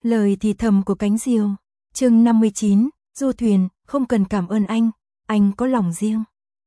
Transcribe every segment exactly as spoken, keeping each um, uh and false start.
Lời thì thầm của cánh diều. Chương năm mươi chín, du thuyền, không cần cảm ơn anh, anh có lòng riêng.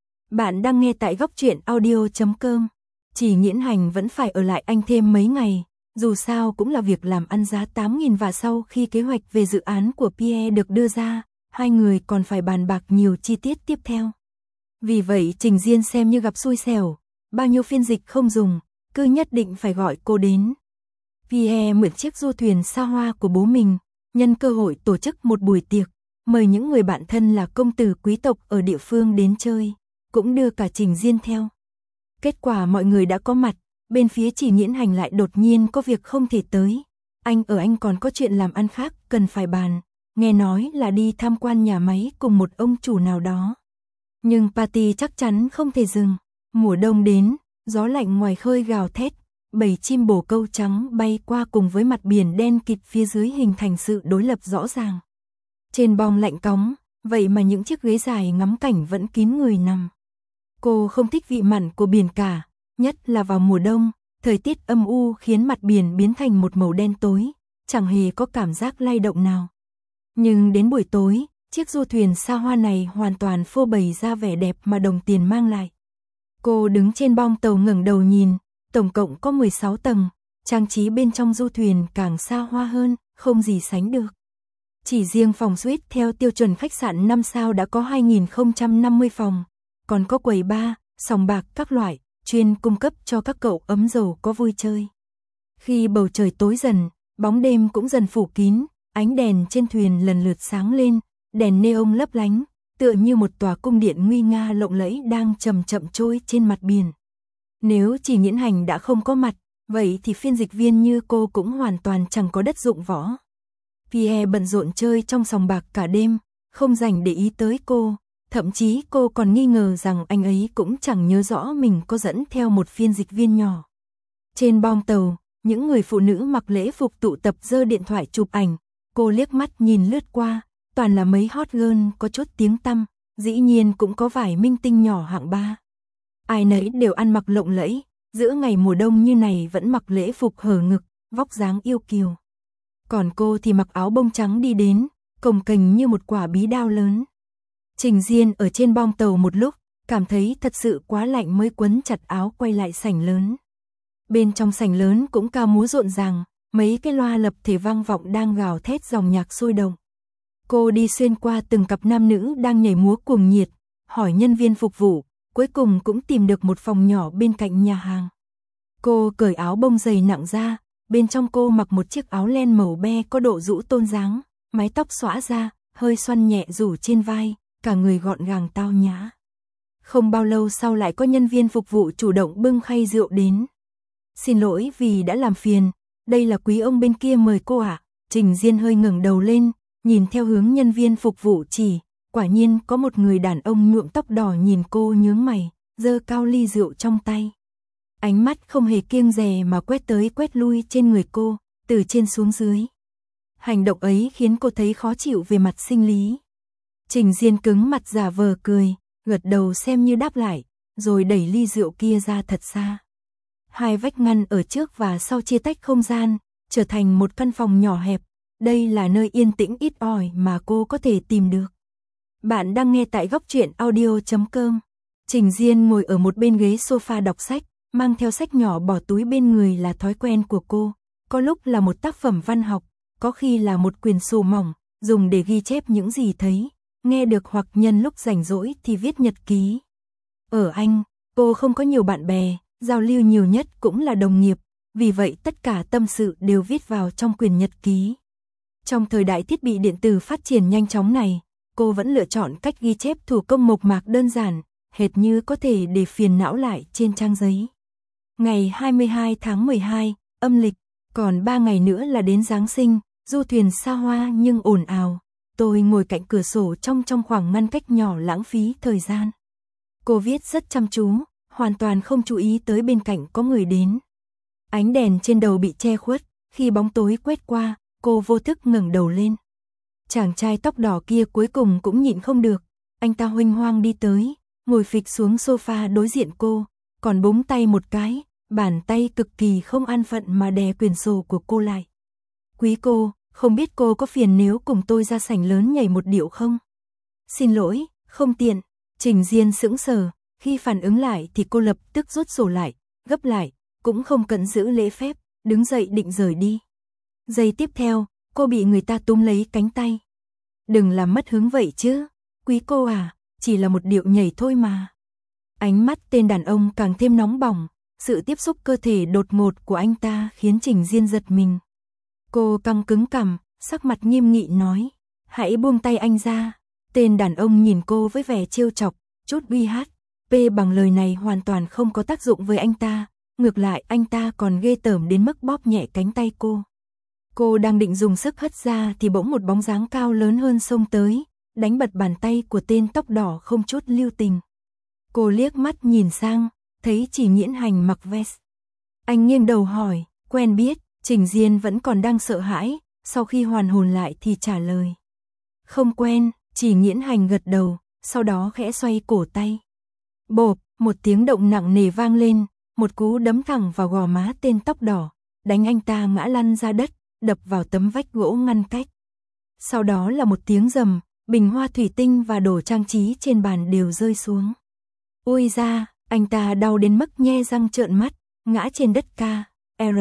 Bạn đang nghe tại góc truyện audio chấm com. Chỉ Nghiễn Hành vẫn phải ở lại anh thêm mấy ngày, dù sao cũng là việc làm ăn giá tám nghìn và sau khi kế hoạch về dự án của Pierre được đưa ra, hai người còn phải bàn bạc nhiều chi tiết tiếp theo. Vì vậy Trình Diên xem như gặp xui xẻo, bao nhiêu phiên dịch không dùng, cứ nhất định phải gọi cô đến. Pierre mượn chiếc du thuyền xa hoa của bố mình, nhân cơ hội tổ chức một buổi tiệc, mời những người bạn thân là công tử quý tộc ở địa phương đến chơi, cũng đưa cả Trình Diên theo. Kết quả mọi người đã có mặt, bên phía Chỉ Nghiễn Hành lại đột nhiên có việc không thể tới. Anh ở anh còn có chuyện làm ăn khác cần phải bàn, nghe nói là đi tham quan nhà máy cùng một ông chủ nào đó. Nhưng party chắc chắn không thể dừng, mùa đông đến, gió lạnh ngoài khơi gào thét, bầy chim bồ câu trắng bay qua cùng với mặt biển đen kịt phía dưới hình thành sự đối lập rõ ràng. Trên bong lạnh cóng, vậy mà những chiếc ghế dài ngắm cảnh vẫn kín người nằm. Cô không thích vị mặn của biển cả, nhất là vào mùa đông, thời tiết âm u khiến mặt biển biến thành một màu đen tối, chẳng hề có cảm giác lay động nào. Nhưng đến buổi tối, chiếc du thuyền xa hoa này hoàn toàn phô bày ra vẻ đẹp mà đồng tiền mang lại. Cô đứng trên bong tàu ngẩng đầu nhìn, tổng cộng có mười sáu tầng, trang trí bên trong du thuyền càng xa hoa hơn, không gì sánh được. Chỉ riêng phòng suite theo tiêu chuẩn khách sạn năm sao đã có hai nghìn không trăm năm mươi phòng, còn có quầy bar, sòng bạc các loại, chuyên cung cấp cho các cậu ấm dầu có vui chơi. Khi bầu trời tối dần, bóng đêm cũng dần phủ kín, ánh đèn trên thuyền lần lượt sáng lên, đèn neon lấp lánh, tựa như một tòa cung điện nguy nga lộng lẫy đang chậm chậm trôi trên mặt biển. Nếu Chỉ Nghiễn Hành đã không có mặt, vậy thì phiên dịch viên như cô cũng hoàn toàn chẳng có đất dụng võ. Pierre bận rộn chơi trong sòng bạc cả đêm, không dành để ý tới cô, thậm chí cô còn nghi ngờ rằng anh ấy cũng chẳng nhớ rõ mình có dẫn theo một phiên dịch viên nhỏ. Trên bong tàu, những người phụ nữ mặc lễ phục tụ tập giơ điện thoại chụp ảnh, cô liếc mắt nhìn lướt qua, toàn là mấy hot girl có chút tiếng tăm, dĩ nhiên cũng có vài minh tinh nhỏ hạng ba. Ai nấy đều ăn mặc lộng lẫy, giữa ngày mùa đông như này vẫn mặc lễ phục hở ngực, vóc dáng yêu kiều. Còn cô thì mặc áo bông trắng đi đến, cồng kềnh như một quả bí đao lớn. Trình Diên ở trên bong tàu một lúc, cảm thấy thật sự quá lạnh mới quấn chặt áo quay lại sảnh lớn. Bên trong sảnh lớn cũng ca múa rộn ràng, mấy cái loa lập thể vang vọng đang gào thét dòng nhạc sôi động. Cô đi xuyên qua từng cặp nam nữ đang nhảy múa cuồng nhiệt, hỏi nhân viên phục vụ, cuối cùng cũng tìm được một phòng nhỏ bên cạnh nhà hàng. Cô cởi áo bông dày nặng ra, bên trong cô mặc một chiếc áo len màu be có độ rũ tôn dáng, mái tóc xõa ra, hơi xoăn nhẹ rủ trên vai, cả người gọn gàng tao nhã. Không bao lâu sau lại có nhân viên phục vụ chủ động bưng khay rượu đến. Xin lỗi vì đã làm phiền, đây là quý ông bên kia mời cô ạ. À? Trình Diên hơi ngẩng đầu lên, nhìn theo hướng nhân viên phục vụ chỉ, quả nhiên có một người đàn ông nhuộm tóc đỏ nhìn cô nhướng mày, giơ cao ly rượu trong tay. Ánh mắt không hề kiêng dè mà quét tới quét lui trên người cô, từ trên xuống dưới. Hành động ấy khiến cô thấy khó chịu về mặt sinh lý. Trình Diên cứng mặt giả vờ cười, gật đầu xem như đáp lại, rồi đẩy ly rượu kia ra thật xa. Hai vách ngăn ở trước và sau chia tách không gian, trở thành một căn phòng nhỏ hẹp. Đây là nơi yên tĩnh ít ỏi mà cô có thể tìm được. Bạn đang nghe tại góc truyện audio chấm com. Trình Diên ngồi ở một bên ghế sofa đọc sách, mang theo sách nhỏ bỏ túi bên người là thói quen của cô. Có lúc là một tác phẩm văn học, có khi là một quyển sổ mỏng, dùng để ghi chép những gì thấy, nghe được hoặc nhân lúc rảnh rỗi thì viết nhật ký. Ở Anh, cô không có nhiều bạn bè, giao lưu nhiều nhất cũng là đồng nghiệp, vì vậy tất cả tâm sự đều viết vào trong quyển nhật ký. Trong thời đại thiết bị điện tử phát triển nhanh chóng này, cô vẫn lựa chọn cách ghi chép thủ công mộc mạc đơn giản, hệt như có thể để phiền não lại trên trang giấy. Ngày hai mươi hai tháng mười hai, âm lịch, còn ba ngày nữa là đến Giáng sinh, du thuyền xa hoa nhưng ồn ào. Tôi ngồi cạnh cửa sổ trong trong khoảng ngăn cách nhỏ lãng phí thời gian. Cô viết rất chăm chú, hoàn toàn không chú ý tới bên cạnh có người đến. Ánh đèn trên đầu bị che khuất, khi bóng tối quét qua, cô vô thức ngẩng đầu lên. Chàng trai tóc đỏ kia cuối cùng cũng nhịn không được, anh ta huênh hoang đi tới, ngồi phịch xuống sofa đối diện cô, còn búng tay một cái, bàn tay cực kỳ không an phận mà đè quyển sổ của cô lại. Quý cô, không biết cô có phiền nếu cùng tôi ra sảnh lớn nhảy một điệu không? Xin lỗi, không tiện. Trình Diên sững sờ, khi phản ứng lại thì cô lập tức rút sổ lại, gấp lại, cũng không cần giữ lễ phép, đứng dậy định rời đi. Giây tiếp theo, cô bị người ta túm lấy cánh tay. Đừng làm mất hứng vậy chứ, quý cô à, chỉ là một điệu nhảy thôi mà. Ánh mắt tên đàn ông càng thêm nóng bỏng, sự tiếp xúc cơ thể đột ngột của anh ta khiến Trình Diên giật mình. Cô căng cứng cằm, sắc mặt nghiêm nghị nói, hãy buông tay anh ra. Tên đàn ông nhìn cô với vẻ trêu chọc, chút uy hát, p bằng lời này hoàn toàn không có tác dụng với anh ta, ngược lại anh ta còn ghê tởm đến mức bóp nhẹ cánh tay cô. Cô đang định dùng sức hất ra thì bỗng một bóng dáng cao lớn hơn xông tới, đánh bật bàn tay của tên tóc đỏ không chút lưu tình. Cô liếc mắt nhìn sang, thấy Chỉ Nghiễn Hành mặc vest. Anh nghiêng đầu hỏi, quen biết? Trình Diên vẫn còn đang sợ hãi, sau khi hoàn hồn lại thì trả lời. Không quen. Chỉ Nghiễn Hành gật đầu, sau đó khẽ xoay cổ tay. Bộp, một tiếng động nặng nề vang lên, một cú đấm thẳng vào gò má tên tóc đỏ, đánh anh ta ngã lăn ra đất, đập vào tấm vách gỗ ngăn cách. Sau đó là một tiếng rầm, bình hoa thủy tinh và đồ trang trí trên bàn đều rơi xuống. Ôi da, anh ta đau đến mức nhe răng trợn mắt, ngã trên đất ca, R,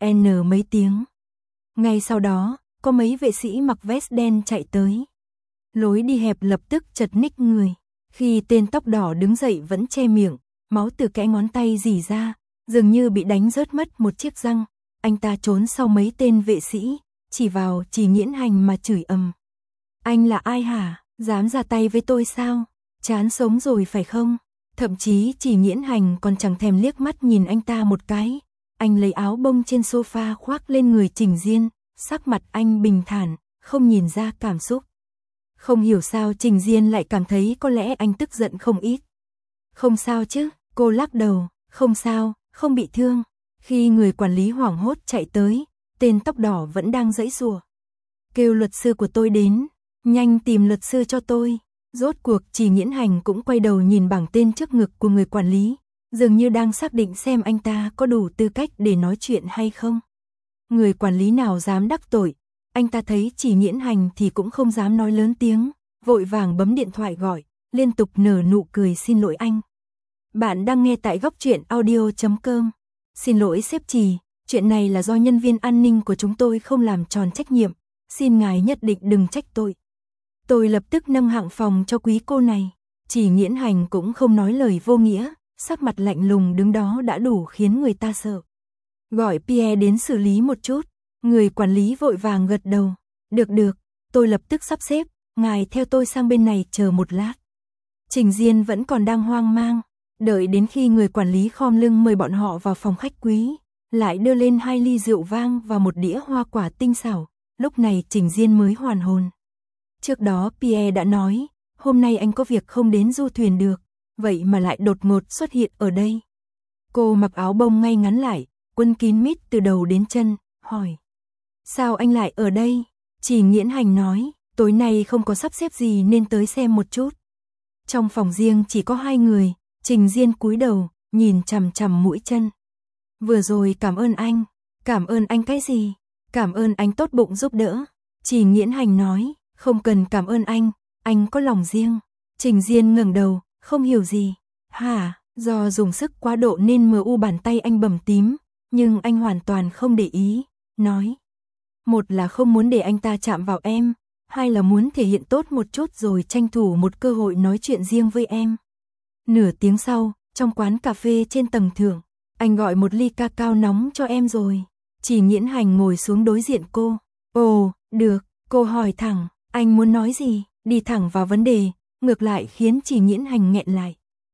N mấy tiếng. Ngay sau đó, có mấy vệ sĩ mặc vest đen chạy tới. Lối đi hẹp lập tức chật ních người. Khi tên tóc đỏ đứng dậy vẫn che miệng, máu từ kẽ ngón tay rỉ ra, dường như bị đánh rớt mất một chiếc răng. Anh ta trốn sau mấy tên vệ sĩ, chỉ vào Chỉ Nghiễn Hành mà chửi ầm. Anh là ai hả? Dám ra tay với tôi sao? Chán sống rồi phải không? Thậm chí Chỉ Nghiễn Hành còn chẳng thèm liếc mắt nhìn anh ta một cái. Anh lấy áo bông trên sofa khoác lên người Trình Diên, sắc mặt anh bình thản, không nhìn ra cảm xúc. Không hiểu sao Trình Diên lại cảm thấy có lẽ anh tức giận không ít. Không sao chứ, cô lắc đầu, không sao, không bị thương. Khi người quản lý hoảng hốt chạy tới, tên tóc đỏ vẫn đang giãy giụa. Kêu luật sư của tôi đến, nhanh tìm luật sư cho tôi. Rốt cuộc Chỉ Nghiễn Hành cũng quay đầu nhìn bảng tên trước ngực của người quản lý, dường như đang xác định xem anh ta có đủ tư cách để nói chuyện hay không. Người quản lý nào dám đắc tội, anh ta thấy Chỉ Nghiễn Hành thì cũng không dám nói lớn tiếng, vội vàng bấm điện thoại gọi, liên tục nở nụ cười xin lỗi anh. Bạn đang nghe tại góc truyện audio chấm com. Xin lỗi sếp Chỉ, chuyện này là do nhân viên an ninh của chúng tôi không làm tròn trách nhiệm, xin ngài nhất định đừng trách tôi. Tôi lập tức nâng hạng phòng cho quý cô này. Chỉ Nghiễn Hành cũng không nói lời vô nghĩa, sắc mặt lạnh lùng đứng đó đã đủ khiến người ta sợ. Gọi Pierre đến xử lý một chút. Người quản lý vội vàng gật đầu. Được được, tôi lập tức sắp xếp, ngài theo tôi sang bên này chờ một lát. Trình Diên vẫn còn đang hoang mang, đợi đến khi người quản lý khom lưng mời bọn họ vào phòng khách quý, lại đưa lên hai ly rượu vang và một đĩa hoa quả tinh xảo, lúc này Trình Diên mới hoàn hồn. Trước đó Pierre đã nói, hôm nay anh có việc không đến du thuyền được, vậy mà lại đột ngột xuất hiện ở đây. Cô mặc áo bông ngay ngắn lại, quấn kín mít từ đầu đến chân, hỏi. Sao anh lại ở đây? Chỉ Nghiễn Hành nói, tối nay không có sắp xếp gì nên tới xem một chút. Trong phòng riêng chỉ có hai người, Trình Diên cúi đầu, nhìn chằm chằm mũi chân. Vừa rồi cảm ơn anh. Cảm ơn anh cái gì? Cảm ơn anh tốt bụng giúp đỡ. Chỉ Nghiễn Hành nói, không cần cảm ơn anh, anh có lòng riêng. Trình Diên ngẩng đầu, không hiểu gì. Hả, do dùng sức quá độ nên mờ u bàn tay anh bầm tím, nhưng anh hoàn toàn không để ý, nói. Một là không muốn để anh ta chạm vào em, hai là muốn thể hiện tốt một chút rồi tranh thủ một cơ hội nói chuyện riêng với em. Nửa tiếng sau, trong quán cà phê trên tầng thượng, anh gọi một ly cacao nóng cho em rồi. Chỉ Nghiễn Hành ngồi xuống đối diện cô. Ồ, được, cô hỏi thẳng, anh muốn nói gì, đi thẳng vào vấn đề, ngược lại khiến Chỉ Nghiễn Hành nghẹn lại.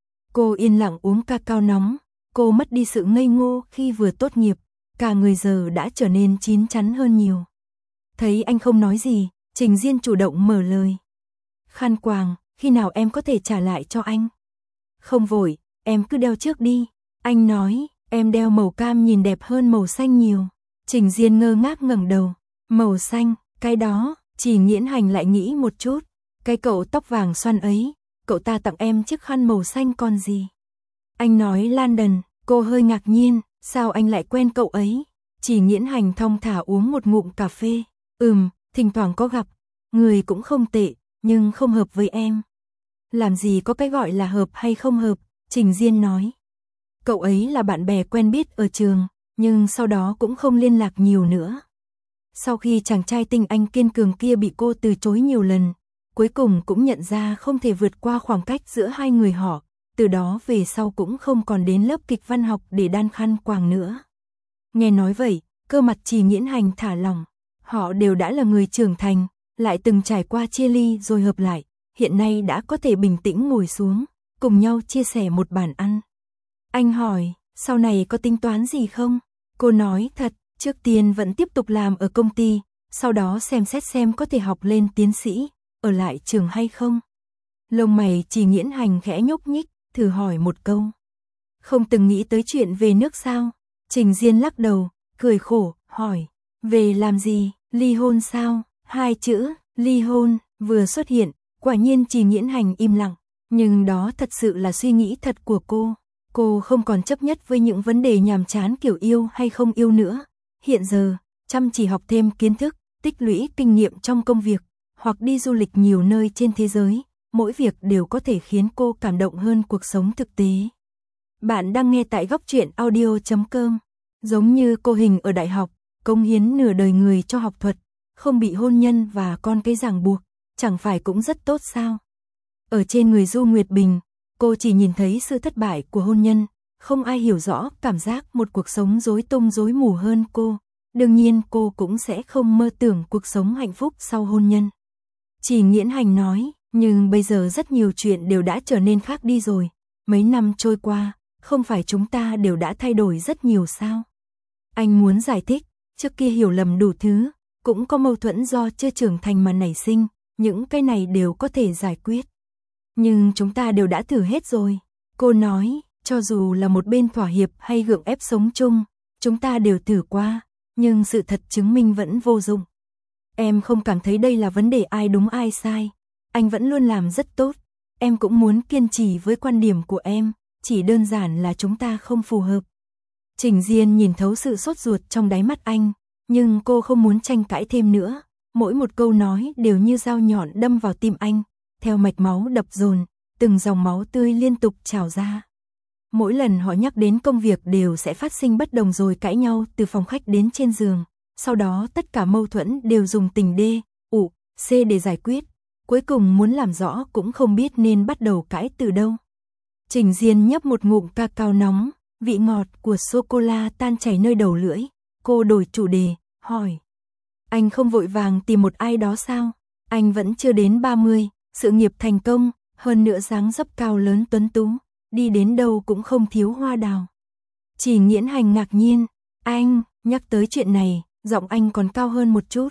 Cô yên lặng uống cacao nóng, cô mất đi sự ngây ngô khi vừa tốt nghiệp, cả người giờ đã trở nên chín chắn hơn nhiều. Thấy anh không nói gì, Trình Diên chủ động mở lời. Khăn quàng, khi nào em có thể trả lại cho anh? Không vội, em cứ đeo trước đi. Anh nói, em đeo màu cam nhìn đẹp hơn màu xanh nhiều. Trình Diên ngơ ngác ngẩng đầu. Màu xanh, cái đó, Chỉ Nghiễn Hành lại nghĩ một chút. Cái cậu tóc vàng xoăn ấy, cậu ta tặng em chiếc khăn màu xanh còn gì. Anh nói London, cô hơi ngạc nhiên, sao anh lại quen cậu ấy? Chỉ Nghiễn Hành thong thả uống một ngụm cà phê. Ừm, thỉnh thoảng có gặp, người cũng không tệ, nhưng không hợp với em. Làm gì có cái gọi là hợp hay không hợp, Trình Diên nói. Cậu ấy là bạn bè quen biết ở trường, nhưng sau đó cũng không liên lạc nhiều nữa. Sau khi chàng trai tinh anh kiên cường kia bị cô từ chối nhiều lần, cuối cùng cũng nhận ra không thể vượt qua khoảng cách giữa hai người họ, từ đó về sau cũng không còn đến lớp kịch văn học để đan khăn quàng nữa. Nghe nói vậy, cơ mặt Trì Nghiễn Hành thả lỏng, họ đều đã là người trưởng thành, lại từng trải qua chia ly rồi hợp lại, hiện nay đã có thể bình tĩnh ngồi xuống, cùng nhau chia sẻ một bàn ăn. Anh hỏi, sau này có tính toán gì không? Cô nói thật, trước tiên vẫn tiếp tục làm ở công ty, sau đó xem xét xem có thể học lên tiến sĩ, ở lại trường hay không. Lông mày Trì Nghiễn Hành khẽ nhúc nhích, thử hỏi một câu. Không từng nghĩ tới chuyện về nước sao? Trình Diên lắc đầu, cười khổ, hỏi, về làm gì, ly hôn sao? Hai chữ, ly hôn, vừa xuất hiện, quả nhiên Trì Nghiễn Hành im lặng, nhưng đó thật sự là suy nghĩ thật của cô. Cô không còn chấp nhất với những vấn đề nhàm chán kiểu yêu hay không yêu nữa. Hiện giờ, chăm chỉ học thêm kiến thức, tích lũy kinh nghiệm trong công việc, hoặc đi du lịch nhiều nơi trên thế giới, mỗi việc đều có thể khiến cô cảm động hơn cuộc sống thực tế. Bạn đang nghe tại góc truyện audio chấm com. Giống như cô Hình ở đại học, cống hiến nửa đời người cho học thuật, không bị hôn nhân và con cái ràng buộc, chẳng phải cũng rất tốt sao? Ở trên người Du Nguyệt Bình, cô chỉ nhìn thấy sự thất bại của hôn nhân, không ai hiểu rõ cảm giác một cuộc sống rối tung rối mù hơn cô. Đương nhiên cô cũng sẽ không mơ tưởng cuộc sống hạnh phúc sau hôn nhân. Trì Nghiễn Hành nói, nhưng bây giờ rất nhiều chuyện đều đã trở nên khác đi rồi. Mấy năm trôi qua, không phải chúng ta đều đã thay đổi rất nhiều sao? Anh muốn giải thích, trước kia hiểu lầm đủ thứ, cũng có mâu thuẫn do chưa trưởng thành mà nảy sinh, những cái này đều có thể giải quyết. Nhưng chúng ta đều đã thử hết rồi. Cô nói, cho dù là một bên thỏa hiệp hay gượng ép sống chung, chúng ta đều thử qua, nhưng sự thật chứng minh vẫn vô dụng. Em không cảm thấy đây là vấn đề ai đúng ai sai. Anh vẫn luôn làm rất tốt. Em cũng muốn kiên trì với quan điểm của em, chỉ đơn giản là chúng ta không phù hợp. Trình Diên nhìn thấu sự sốt ruột trong đáy mắt anh, nhưng cô không muốn tranh cãi thêm nữa. Mỗi một câu nói đều như dao nhọn đâm vào tim anh, theo mạch máu đập dồn, từng dòng máu tươi liên tục trào ra. Mỗi lần họ nhắc đến công việc đều sẽ phát sinh bất đồng rồi cãi nhau từ phòng khách đến trên giường. Sau đó tất cả mâu thuẫn đều dùng tình D, U, C để giải quyết. Cuối cùng muốn làm rõ cũng không biết nên bắt đầu cãi từ đâu. Trình Diên nhấp một ngụm cacao nóng, vị ngọt của sô-cô-la tan chảy nơi đầu lưỡi. Cô đổi chủ đề, hỏi. Anh không vội vàng tìm một ai đó sao? Anh vẫn chưa đến ba mươi, sự nghiệp thành công, hơn nữa dáng dấp cao lớn tuấn tú, đi đến đâu cũng không thiếu hoa đào. Trì Nghiễn Hành ngạc nhiên, anh, nhắc tới chuyện này, giọng anh còn cao hơn một chút.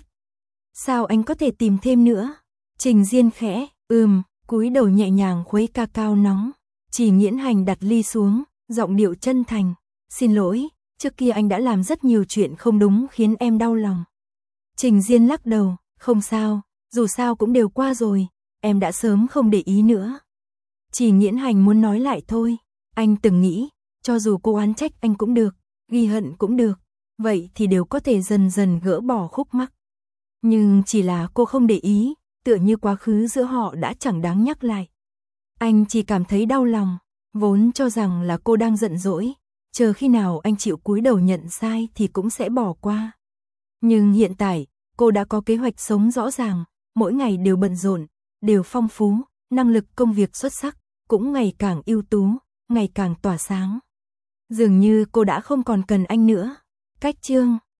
Sao anh có thể tìm thêm nữa? Trình Diên khẽ, ừm, cúi đầu nhẹ nhàng khuấy cacao nóng. Trì Nghiễn Hành đặt ly xuống, giọng điệu chân thành. Xin lỗi, trước kia anh đã làm rất nhiều chuyện không đúng khiến em đau lòng. Trình Diên lắc đầu, không sao, dù sao cũng đều qua rồi, em đã sớm không để ý nữa. Trì Nghiễn Hành muốn nói lại thôi, anh từng nghĩ, cho dù cô oán trách anh cũng được, ghi hận cũng được, vậy thì đều có thể dần dần gỡ bỏ khúc mắc. Nhưng chỉ là cô không để ý, tựa như quá khứ giữa họ đã chẳng đáng nhắc lại. Anh chỉ cảm thấy đau lòng, vốn cho rằng là cô đang giận dỗi, chờ khi nào anh chịu cúi đầu nhận sai thì cũng sẽ bỏ qua. Nhưng hiện tại, cô đã có kế hoạch sống rõ ràng, mỗi ngày đều bận rộn, đều phong phú, năng lực công việc xuất sắc, cũng ngày càng ưu tú, ngày càng tỏa sáng. Dường như cô đã không còn cần anh nữa. Cách chương